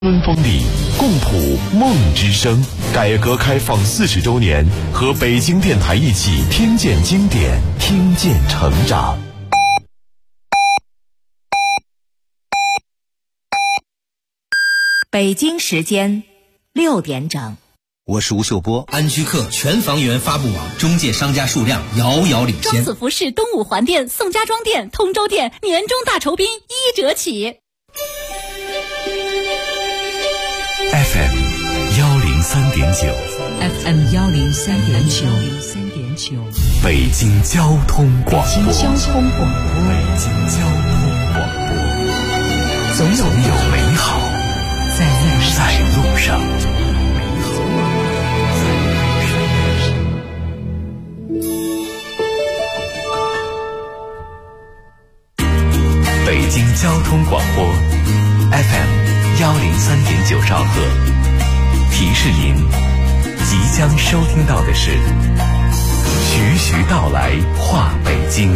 春风里共谱梦之声，改革开放40周年，和北京电台一起听见经典，听见成长。 北京时间6点整。 我是吴秀波。 安居客全房源发布网中介商家数量遥遥领先。 中子服饰东五环店、宋家庄店、通州店年终大酬宾1折起。 FM 103.9 FM 103.9 北京交通广播。 北京交通广播，总有美好在路上。 北京交通广播 FM 103.9兆赫，提示您即将收听到的是徐徐道来话北京。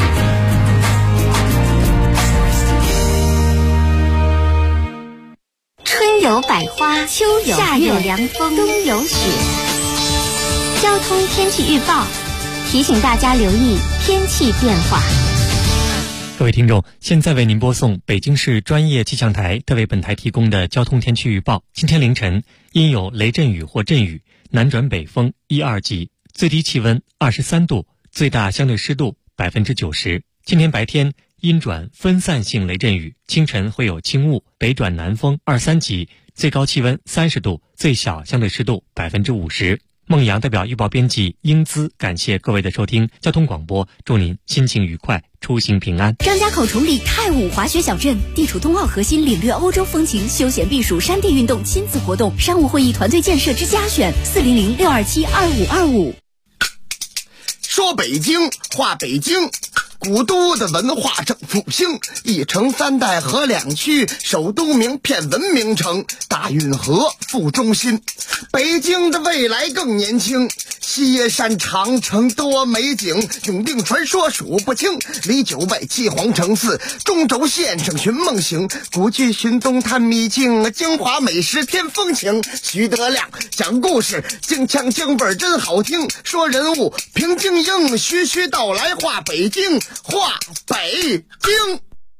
春有百花，秋有夏有凉风，冬有雪。交通天气预报提醒大家留意天气变化。 各位听众，现在为您播送北京市专业气象台特为本台提供的交通天气预报。今天凌晨因有雷阵雨或阵雨，南转北风1、2级，最低气温23度，最大相对湿度90%。今天白天阴转分散性雷阵雨，清晨会有轻雾，北转南风2、3级，最高气温30度，最小相对湿度50%。孟阳代表预报编辑英姿感谢各位的收听，交通广播祝您心情愉快，出行平安。 张家口崇礼太武滑雪小镇地处冬奥核心，领略欧洲风情，休闲避暑，山地运动，亲子活动，商务会议，团队建设之佳选，400-627-2525。 说北京话北京，古都的文化正复兴，一城三代河两区，首都名片文明城，大运河副中心。北京的未来更年轻，西耶山长城多美景，永定传说数不清，离九外七皇城寺，中轴线上寻梦行，古剧寻踪探秘境，京华美食添风情。徐德亮讲故事，京腔京味真好听，说人物平京英，徐徐道来话北京，话北京。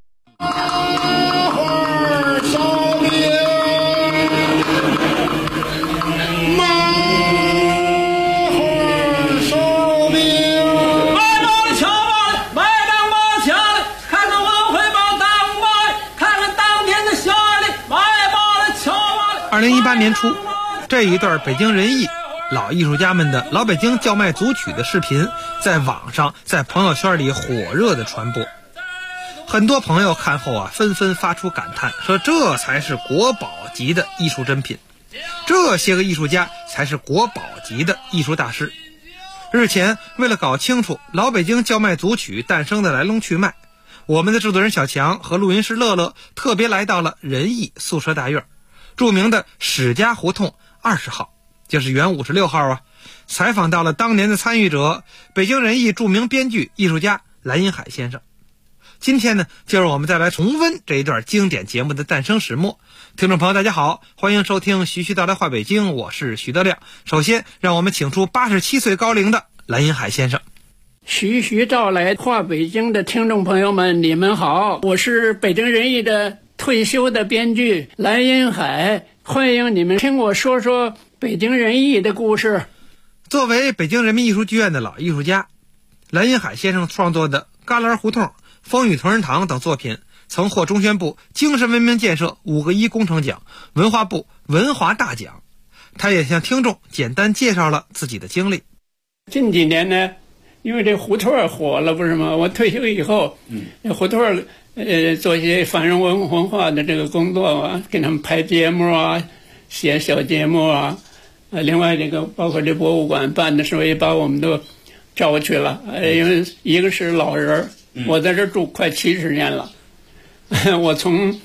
2018年初，这一段北京人艺老艺术家们的老北京叫卖组曲的视频在网上在朋友圈里火热的传播，很多朋友看后纷纷发出感叹，说这才是国宝级的艺术珍品，这些个艺术家才是国宝级的艺术大师。日前，为了搞清楚老北京叫卖组曲诞生的来龙去脉，我们的制作人小强和录音师乐乐特别来到了人艺宿舍大院著名的史家胡同20号，就是原56号采访到了当年的参与者，北京人艺著名编剧艺术家蓝荫海先生。今天呢，就让我们再来重温这一段经典节目的诞生始末。听众朋友大家好，欢迎收听徐徐道来话北京，我是徐德亮。首先让我们请出87岁高龄的蓝荫海先生。 徐徐道来话北京的听众朋友们，你们好，我是北京人艺的退休的编剧蓝荫海，欢迎你们听我说说北京人艺的故事。 作为北京人民艺术剧院的老艺术家，蓝荫海先生创作的《旮旯胡同》《风雨同仁堂》等作品曾获中宣部精神文明建设5个1工程奖、文化部文华大奖。他也向听众简单介绍了自己的经历。 近几年呢，因为这胡同火了不是吗？我退休以后，胡同做一些繁荣文化的这个工作给他们拍节目写小节目另外这个包括这博物馆办的时候也把我们都招去了，因为一个是老人，我在这住快70年了，我从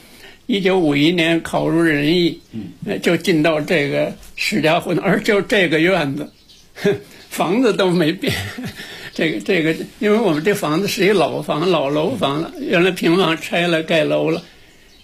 1951年考入人艺，就进到这个史家胡同，而就这个院子，房子都没变。这个，因为我们这房子是一老房、老楼房了，原来平房拆了盖楼了，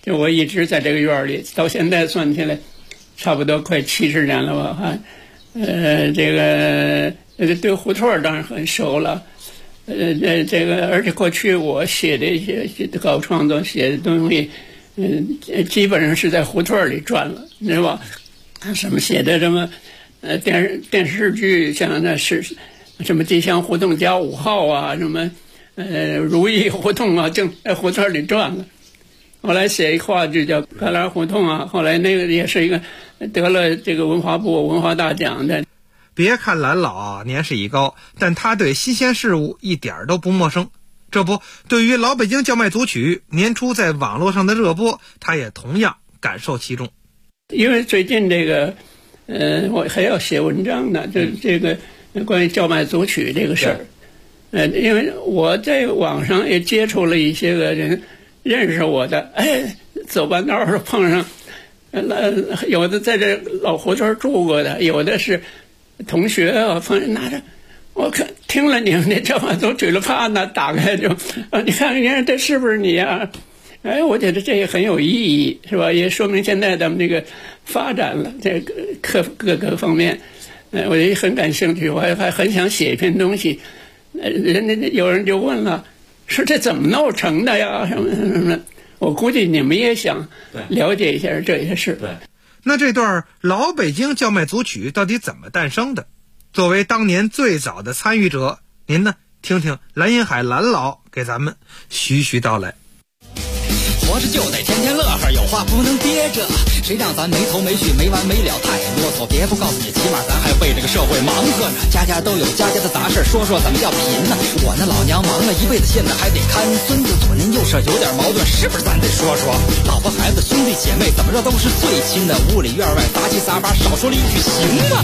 就我一直在这个院里，到现在算起来，差不多快70年了吧，哈。这个对胡同当然很熟了，这个而且过去我写的一些搞创作写的东西，基本上是在胡同里转了，是吧？什么写的什么电视剧，像那是什么吉祥胡同家5号啊，什么如意胡同啊，正在胡同里转了。后来写一话剧叫《旮旯胡同》啊，后来那个也是一个得了这个文化部文化大奖的。 别看蓝老啊年事已高，但他对新鲜事物一点都不陌生。这不，对于老北京叫卖组曲年初在网络上的热播，他也同样感受其中。 因为最近这个我还要写文章呢，就这个关于叫卖组曲这个事儿。因为我在网上也接触了一些个人，认识我的，走半道上碰上，有的在这老胡同住过的，有的是同学啊，朋友拿着，我看听了你们的叫卖组曲了，啪那打开就，你看这是不是你啊？我觉得这也很有意义，是吧？也说明现在咱们这个发展了，这各个方面，我也很感兴趣，我还很想写一篇东西。有人就问了，说这怎么弄成的呀？什么什么？我估计你们也想了解一下这些事。 对，那这段老北京叫卖组曲到底怎么诞生的？作为当年最早的参与者，您呢？听听蓝银海蓝老给咱们徐徐道来。 活着就得天天乐呵，有话不能憋着，谁让咱没头没绪没完没了太啰嗦。别不告诉你，起码咱还为这个社会忙活呢。家家都有家家的杂事，说说怎么叫贫呢？我那老娘忙了一辈子，现在还得看孙子，左邻右舍有点矛盾，是不是咱得说说？老婆孩子兄弟姐妹怎么着都是最亲的，屋里院外杂七杂八，少说了一句行吗？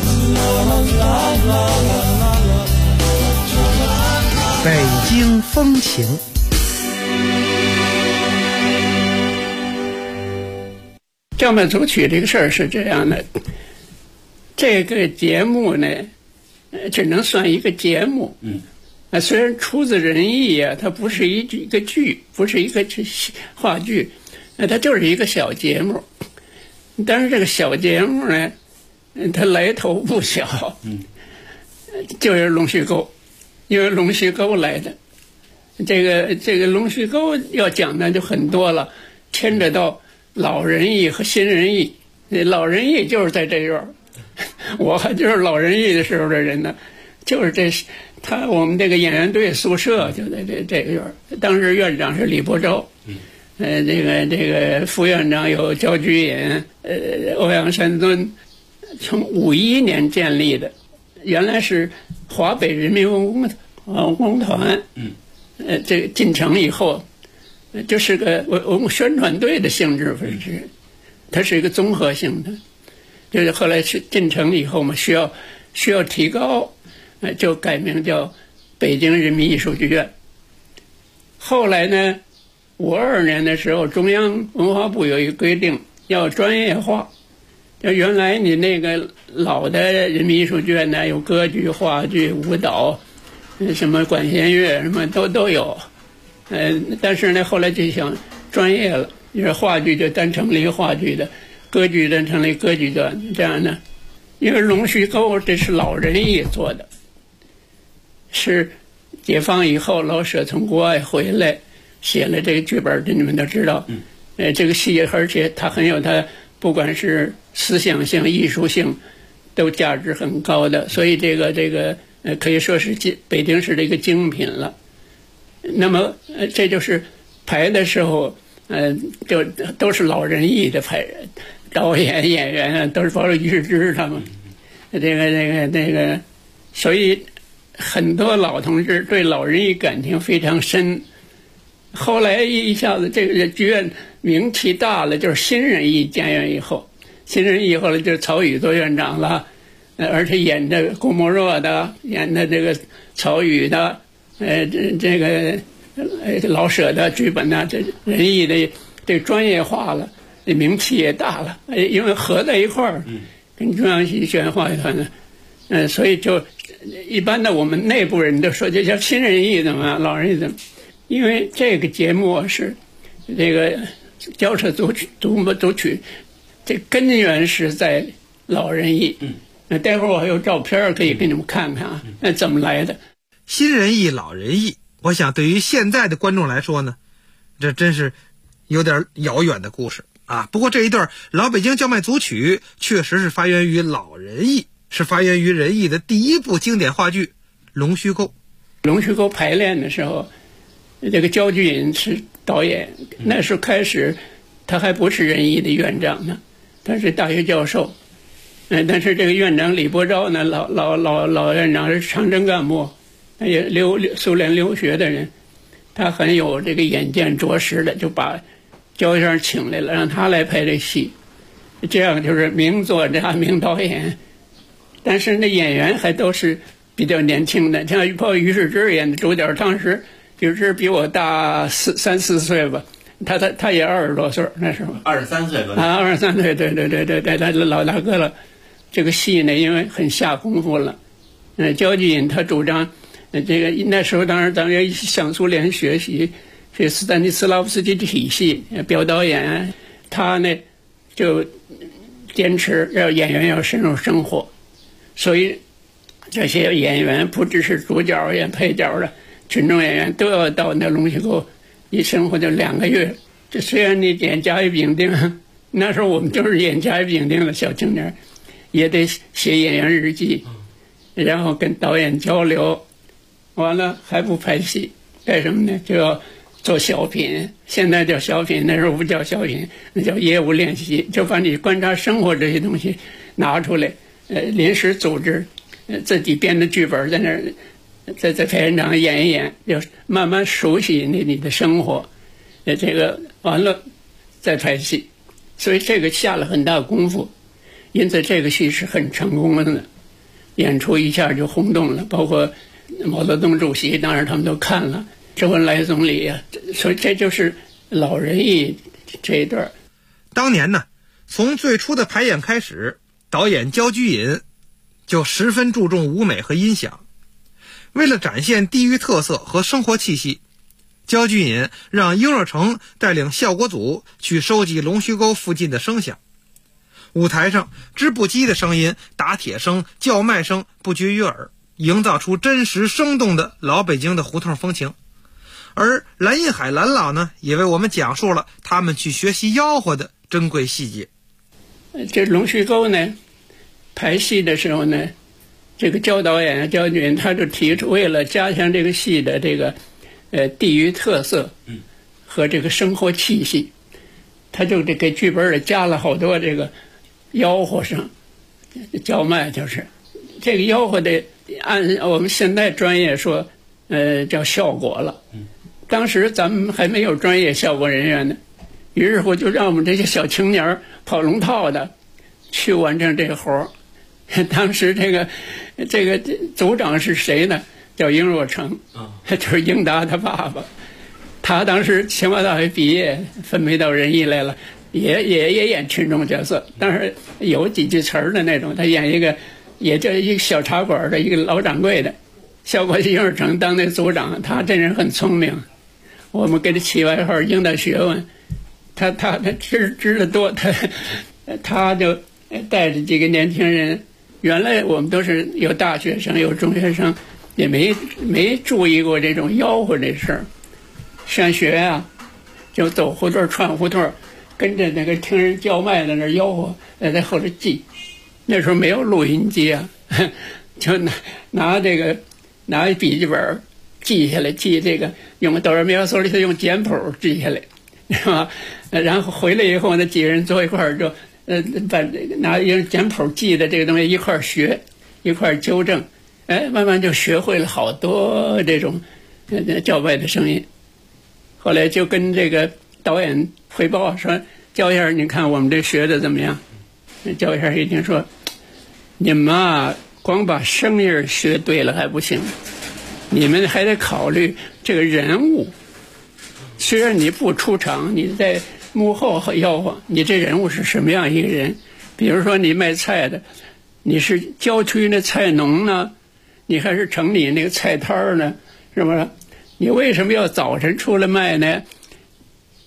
北京风情。 叫卖组曲这个事儿是这样的，这个节目呢，只能算一个节目。虽然出自人意啊，它不是一个剧，不是一个话剧，它就是一个小节目。但是这个小节目呢，它来头不小，就是龙须沟，因为龙须沟来的。这个龙须沟要讲的就很多了，牵扯到老人艺和新人艺。老人艺就是在这院儿，我还就是老人艺的时候的人呢，就是我们这个演员队宿舍就在这个院儿。当时院长是李伯昭，这个副院长有焦菊隐，欧阳山尊，从51年建立的，原来是华北人民文工团，这个进城以后。就是个宣传队的性质，不是，它是一个综合性的。就是后来是进城以后嘛，需要提高，就改名叫北京人民艺术剧院。后来呢，52年的时候，中央文化部有一个规定，要专业化。就原来你那个老的人民艺术剧院呢，有歌剧、话剧、舞蹈，什么管弦乐，什么都有。但是呢，后来就想专业了，就是话剧就单成立话剧的，歌剧单成立歌剧的，这样呢。因为龙须沟这是老人艺做的，是解放以后老舍从国外回来写了这个剧本，这你们都知道。这个戏而且它很有它不管是思想性、艺术性，都价值很高的，所以这个可以说是北京市的一个精品了。那么这就是排的时候，就都是老人艺的排，导演、演员啊，都是包括于世之他们，这个，所以很多老同志对老人艺感情非常深。后来一下子这个剧院名气大了，就是新人艺建院以后，新人艺后来就是曹禺做院长了，而且演的郭沫若的，演的这个曹禺的。这个老舍的剧本呢，这人艺的这专业化了，这名气也大了，因为合在一块儿，跟中央戏剧学院话剧团呢，所以就一般的我们内部人都说这叫新人艺怎么样，老人艺怎么？因为这个节目是这个轿车组曲，这根源是在老人艺。那待会儿我还有照片可以给你们看看啊，那怎么来的？ 新人艺、老人艺，我想对于现在的观众来说呢，这真是有点遥远的故事啊。不过这一段老北京叫卖组曲确实是发源于老人艺，是发源于人艺的第一部经典话剧《龙须沟》。 龙须沟排练的时候，这个焦菊隐是导演，那时候开始他还不是人艺的院长呢，他是大学教授。但是这个院长李伯昭呢，老院长是长征干部，他也苏联留学的人，他很有这个眼见着实的，就把焦先生请来了，让他来拍这戏，这样就是名作家、名导演。但是那演员还都是比较年轻的，像于世之演的主角，当时于世之比我大3、4岁吧，他也20多岁那时候 ，23岁吧？ 啊，23岁，对，他老大哥了。这个戏呢，因为很下功夫了，焦菊隐他主张，这个那时候当然咱们要向苏联学习，是斯坦尼斯拉夫斯基体系，表导演，他呢就坚持要演员要深入生活，所以这些演员不只是主角演配角的群众演员都要到那龙须沟一生活就2个月。这虽然你演甲乙丙丁，那时候我们就是演甲乙丙丁的小青年，也得写演员日记，然后跟导演交流，完了还不拍戏，干什么呢？就要做小品，现在叫小品，那时候不叫小品，那叫业务练习，就把你观察生活这些东西拿出来，临时组织，自己编的剧本在那儿，在排练场演一演，要慢慢熟悉你的生活，这个完了再拍戏，所以这个下了很大功夫。因此这个戏是很成功的，演出一下就轰动了，包括毛泽东主席当然他们都看了，周恩来总理啊，所以这就是老人艺这一段。 当年呢，从最初的排演开始，导演焦菊隐就十分注重舞美和音响。为了展现地域特色和生活气息，焦菊隐让英若诚带领效果组去收集龙须沟附近的声响。舞台上织布机的声音、打铁声、叫卖声不绝于耳，营造出真实生动的老北京的胡同风情。而蓝印海蓝老呢，也为我们讲述了他们去学习吆喝的珍贵细节。 这龙须沟呢，排戏的时候呢，这个焦导演焦菊隐他就提出，为了加强这个戏的这个地域特色和这个生活气息，他就给剧本里加了好多这个吆喝声，叫卖就是这个吆喝的，按我们现在专业说，叫效果了。当时咱们还没有专业效果人员呢，于是乎就让我们这些小青年跑龙套的去完成这个活儿。当时这个组长是谁呢？叫英若诚，就是英达他爸爸。他当时清华大学毕业，分配到人艺来了。也演群众角色，但是有几句词儿的那种。他演一个，也就一个小茶馆的一个老掌柜的，效果英若诚当那组长，他这人很聪明，我们给他起外号英大学问。他知得多，他就带着几个年轻人，原来我们都是有大学生有中学生，也没注意过这种吆喝这事儿。上学啊，就走胡同串胡同，跟着那个听人叫卖在那吆喝，在后头记。那时候没有录音机啊，就拿一笔记本记下来，记这个用哆来咪发嗦里头用简谱记下来，是吧？然后回来以后呢，几个人坐一块儿就把拿用简谱记的这个东西一块儿学，一块儿纠正，慢慢就学会了好多这种叫卖的声音。后来就跟这个导演汇报说：“焦先生，你看我们这学的怎么样？”焦先生一听说：“你们啊，光把声音学对了还不行，你们还得考虑这个人物。虽然你不出场，你在幕后吆喝，你这人物是什么样一个人？比如说你卖菜的，你是郊区的菜农呢，你还是城里那个菜摊呢？是不是？你为什么要早晨出来卖呢？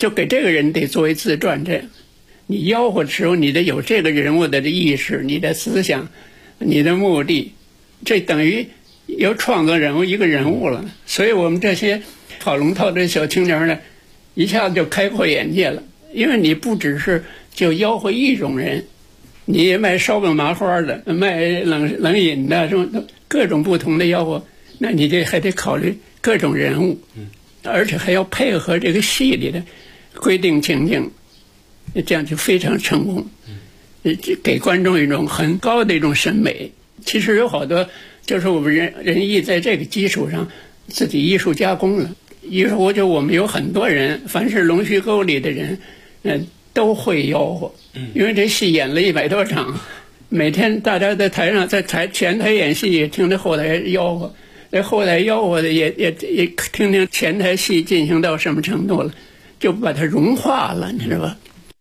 就给这个人得作为自传。这你吆喝的时候，你得有这个人物的意识，你的思想，你的目的，这等于有创作人物一个人物了。所以我们这些跑龙套的小青年呢，一下子就开阔眼界了。因为你不只是就吆喝一种人，你也卖烧饼麻花的，卖冷饮的，什么各种不同的吆喝，那你这还得考虑各种人物，而且还要配合这个戏里的规定情境，这样就非常成功，给观众一种很高的一种审美。其实有好多就是我们人艺在这个基础上自己艺术加工了。于是我觉得我们有很多人，凡是龙须沟里的人，都会吆喝，因为这戏演了100多场，每天大家在台上，在前台演戏，也听着后台吆喝，在后台吆喝的也听听前台戏进行到什么程度了，就把它融化了，你知道吧？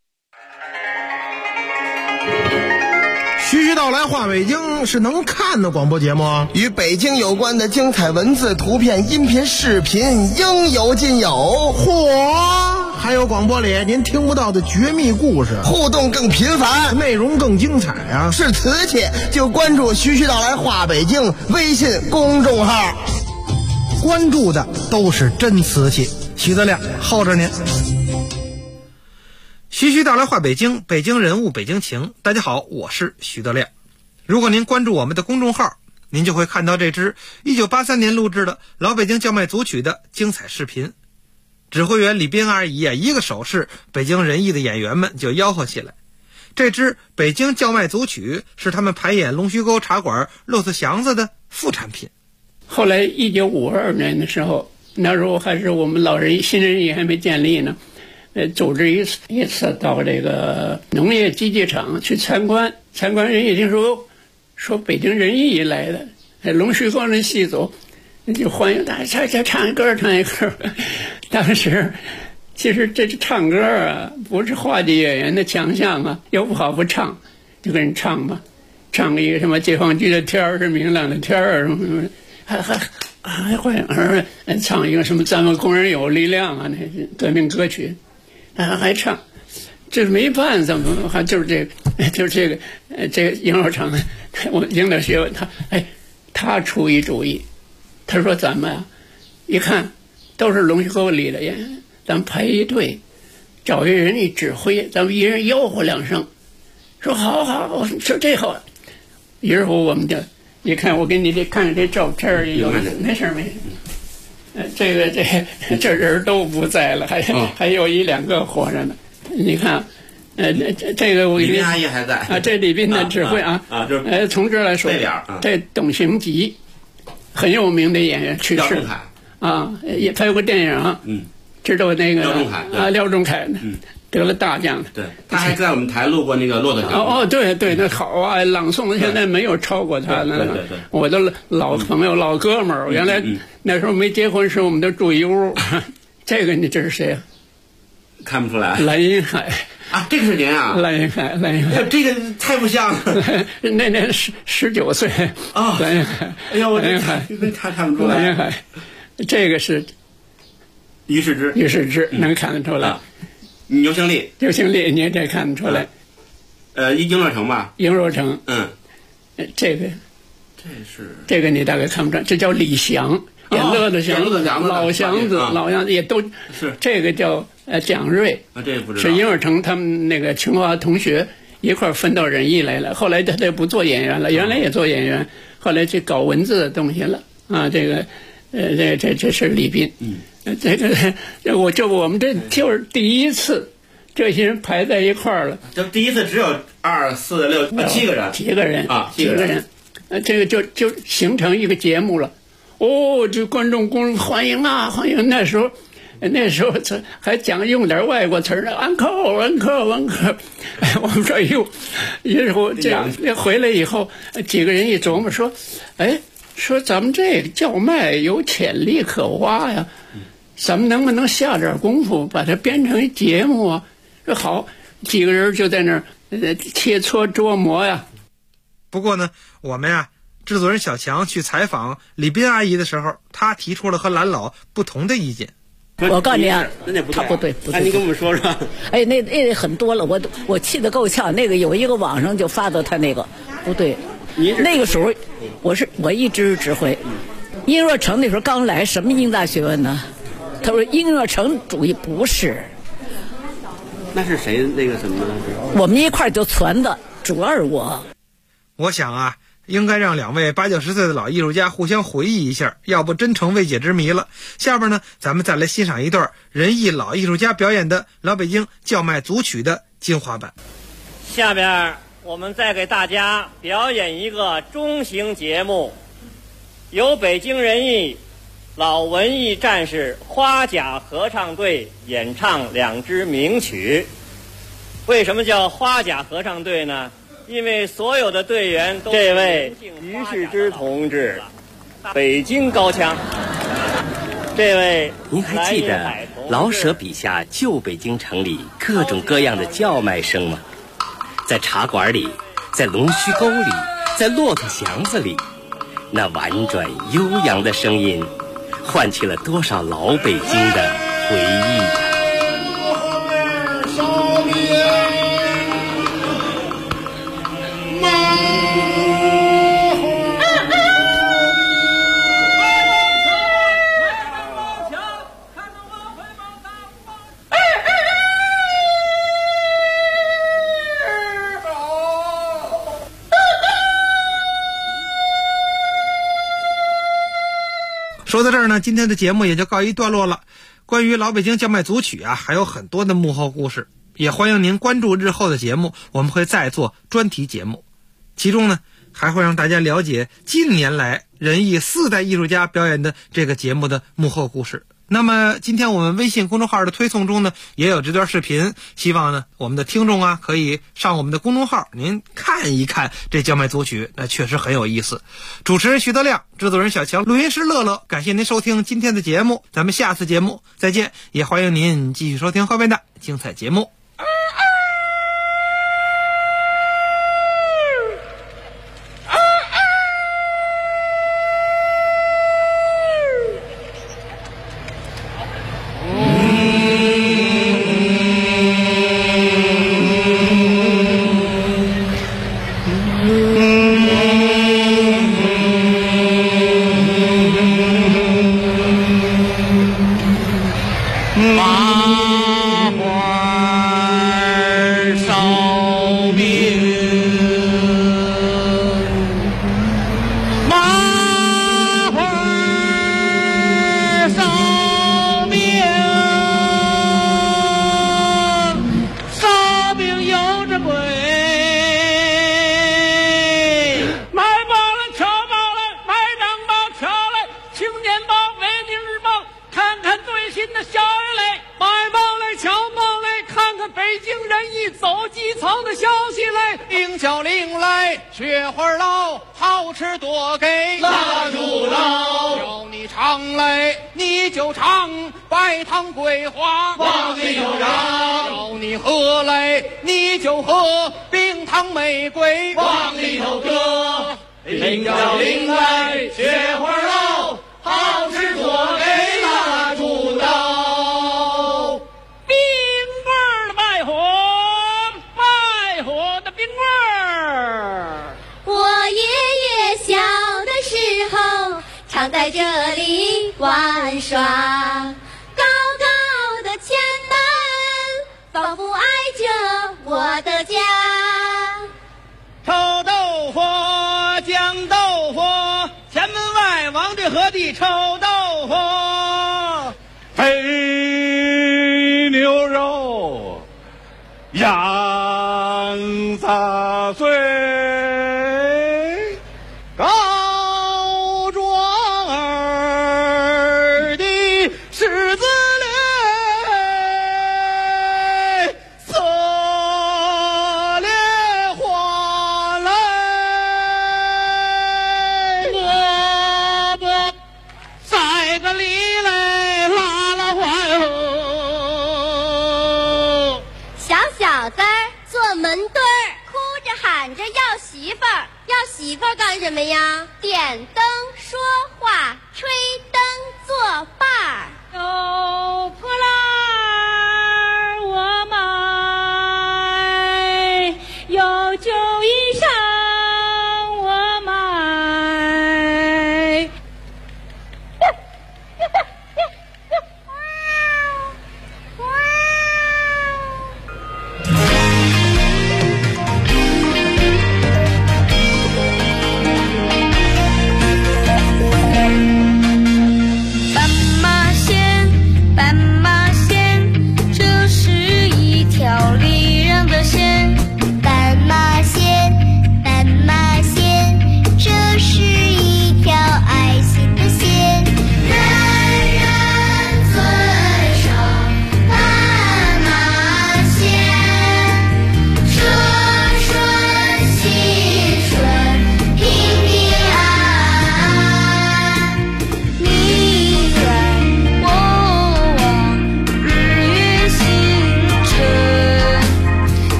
徐徐道来话北京是能看的广播节目， 与北京有关的精彩文字、图片、音频、视频应有尽有。 嚯！还有广播里您听不到的绝密故事， 互动更频繁， 内容更精彩啊！ 是瓷器就关注徐徐道来话北京微信公众号， 关注的都是真瓷器。徐德亮候着您。徐徐道来话北京，北京人物，北京情。大家好，我是徐德亮。如果您关注我们的公众号，您就会看到这支1983年录制的老北京叫卖组曲的精彩视频。指挥员李斌阿姨一个手势，北京人艺的演员们就吆喝起来。这支北京叫卖组曲是他们排演龙须沟茶馆骆驼祥子的副产品。 后来1952年的时候，那时候还是我们新人艺还没建立呢，组织一次到这个农业机器厂去参观，人一听说北京人艺来的，龙须沟的戏组就欢迎他，唱一歌。当时其实这唱歌啊，不是话剧演员的强项啊，又不好不唱，就跟人唱吧，唱一个什么解放军的天儿是明亮的天儿什么，还会唱一个什么咱们工人有力量啊，那革命歌曲。还唱，这没办法，还就是这个尹老成，我领导学问他出一主意，他说咱们一看都是龙须沟里的演员，咱们排一队，找一人一指挥，咱们一人吆喝2声，说好，说这好。于是乎我们就一看，我给你看看这照片，有没事。这人都不在了，还有1-2个活着呢。你看，这个我给你， 李斌阿姨还在啊，这李斌的指挥就是从这来说，这董行吉很有名的演员去世啊，他有个电影，知道那个廖仲恺得了大奖， 对，他还在我们台录过那个《骆驼祥子》。 对，那好啊，朗诵现在没有超过他呢。 对， 我的老朋友、老哥们儿，原来那时候没结婚时，我们都住一屋。这个你这是谁啊？ 看不出来。 蓝银海啊，这个是您啊？ 蓝银海， 这个太不像了。 那年19岁啊，蓝银海。 哎呦，蓝银海，他看不出来。 蓝银海，这个是于世之， 能看得出来。 牛兴利， 你也这看得出来。 英若成吧？ 英若成，这个你大概看不出来，这叫李祥，演乐的祥子，老祥子也都是。 这个叫蒋瑞， 这也不知道。 是英若成他们那个清华同学一块分到人艺来了，后来他不做演员了，原来也做演员，后来去搞文字的东西了啊。这个这是李斌。我们这就是第一次，这些人排在一块儿了。 就第一次只有2、4、6、7个人， 几个人，这个就形成一个节目了。这观众欢迎啊，欢迎！那时候还用点外国词儿呢，uncle。我们说以后这样回来以后，几个人一琢磨说，说咱们这个叫卖有潜力可挖呀。咱们能不能下点功夫把它编成一节目啊？说好，几个人就在那儿切磋琢磨呀。 不过呢，我们制作人小强去采访李斌阿姨的时候，他提出了和蓝老不同的意见。 我告诉你啊， 那不对， 他不对，不对。 你跟我们说说。 哎，那很多了，我气得够呛。那个有一个网上就发的他那个不对，那个时候我一直指挥。殷若成那时候刚来，什么英大学问呢？他说殷若成主义不是。 那是谁那个什么？ 我们一块儿就传的，主要是我。 我想啊，应该让两位80、90岁的老艺术家互相回忆一下，要不真成未解之谜了。下边呢，咱们再来欣赏一段仁义老艺术家表演的老北京叫卖组曲的精华版。 下边我们再给大家表演一个中型节目，由北京人艺老文艺战士花甲合唱队演唱2支名曲。为什么叫花甲合唱队呢？因为所有的队员都这位于世之同志，北京高腔。这位您还记得老舍笔下旧北京城里各种各样的叫卖声吗？在茶馆里，在龙须沟里，在骆驼祥子里，那婉转悠扬的声音唤起了多少老北京的回忆呀！ 说到这儿呢，今天的节目也就告一段落了。关于老北京叫卖组曲啊，还有很多的幕后故事，也欢迎您关注日后的节目，我们会再做专题节目。其中呢，还会让大家了解近年来仁义4代艺术家表演的这个节目的幕后故事。那么今天我们微信公众号的推送中呢，也有这段视频，希望呢我们的听众啊可以上我们的公众号您看一看这叫卖组曲，那确实很有意思。主持人徐德亮，制作人小强，录音师乐乐，感谢您收听今天的节目，咱们下次节目再见，也欢迎您继续收听后面的精彩节目。 雪花捞，好吃多给蜡烛捞。要你尝来，你就尝白糖桂花往里头让；要你喝来，你就喝冰糖玫瑰往里头搁。铃叫铃来，雪花捞，好吃多给蜡烛捞。 冰棍儿的卖火，卖火的冰棍儿。 我爷爷小的时候常在这里玩耍，高高的前门仿佛挨着我的家。 臭豆腐，酱豆腐，前门外往对河的臭豆腐。 肥牛肉，羊杂碎。 高庄儿的柿子嘞，色莲花嘞，萝卜栽个里嘞，拉拉花哟。 小小子儿做门墩儿，哭着喊着要媳妇儿。要媳妇儿干什么呀？点灯说话，吹灯作伴儿。 有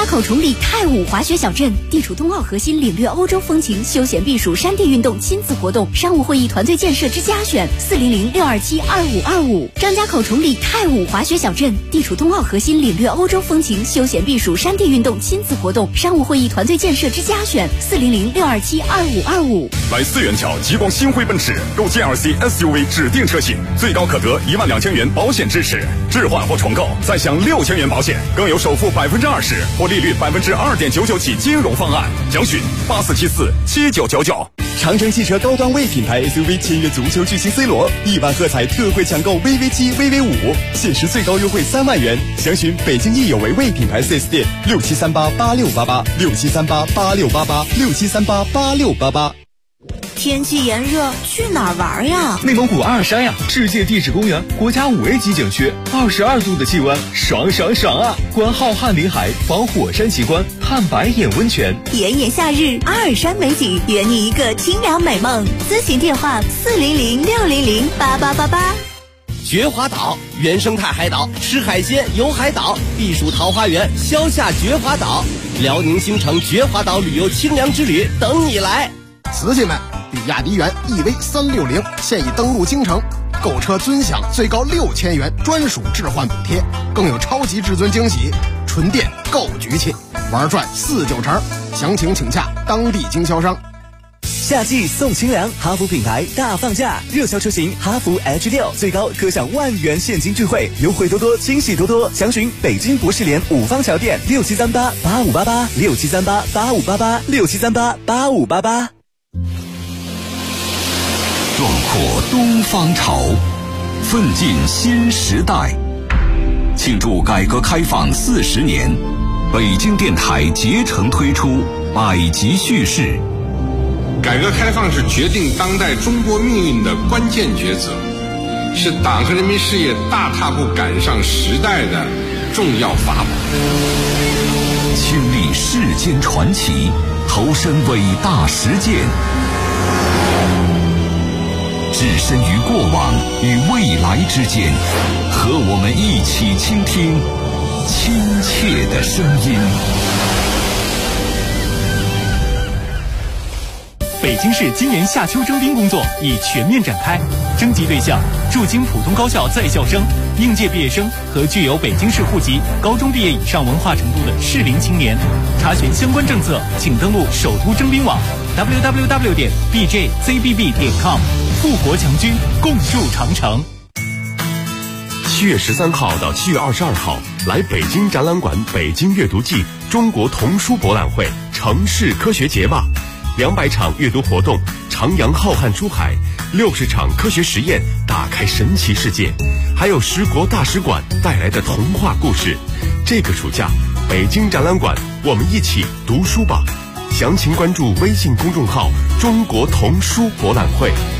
家口崇礼太武滑雪小镇，地处冬奥核心，领略欧洲风情，休闲避暑，山地运动，亲子活动，商务会议，团队建设之家选，400-627-2525。张家口崇礼太武滑雪小镇，地处冬奥核心，领略欧洲风情，休闲避暑，山地运动，亲子活动，商务会议，团队建设之家选，400-627-2525。 来4元桥极光星辉奔驰，购 GLC SUV 指定车型，最高可得12000元保险支持，置换或重购再享6000元保险，更有首付20%或利率2.99%起金融方案。详询84747999。 长城汽车高端 V 品牌 SUV 签约足球巨星 C 罗，1万喝彩特惠抢购 VV7、VV5，限时最高优惠3万元。详询北京易有为 V 品牌 4S 店，67388688，67388688，67388688。 天气炎热，去哪儿玩呀？ 内蒙古阿尔山呀，世界地质公园，国家5A 级景区，22度的气温，爽爽爽啊！观浩瀚林海，访火山奇观，探白眼温泉。 炎炎夏日，阿尔山美景，圆你一个清凉美梦。咨询电话400-600-8888。 绝华岛，原生态海岛，吃海鲜，游海岛，避暑桃花源，消夏绝华岛，辽宁兴城绝华岛旅游清凉之旅等你来。 瓷器们，比亚迪元 EV360现已登陆京城，购车尊享最高6000元专属置换补贴，更有超级至尊惊喜，纯电购局气，玩转4-9成。详情请洽当地经销商。 夏季送清凉，哈弗品牌大放价，热销车型哈弗 H6最高可享1万元现金钜惠，优惠多多，惊喜多多。详询北京博士联5方桥店6738-8588，6738-8588，6738-8588。 壮阔东方潮，奋进新时代。庆祝改革开放40年，北京电台竭诚推出百集叙事。 改革开放是决定当代中国命运的关键抉择，是党和人民事业大踏步赶上时代的重要法宝。 亲历世间传奇，投身伟大实践，置身于过往与未来之间，和我们一起倾听亲切的声音。 北京市今年夏秋征兵工作已全面展开，征集对象驻京普通高校在校生、应届毕业生和具有北京市户籍、高中毕业以上文化程度的适龄青年。查询相关政策，请登录首都征兵网 www.bjzbb.com。富国强军，共筑长城。 7月13号到7月22号，来北京展览馆北京阅读季中国童书博览会城市科学节吧，200场阅读活动，徜徉浩瀚书海，60场科学实验，打开神奇世界，还有10国大使馆带来的童话故事。这个暑假，北京展览馆，我们一起读书吧。详情关注微信公众号“中国童书博览会”。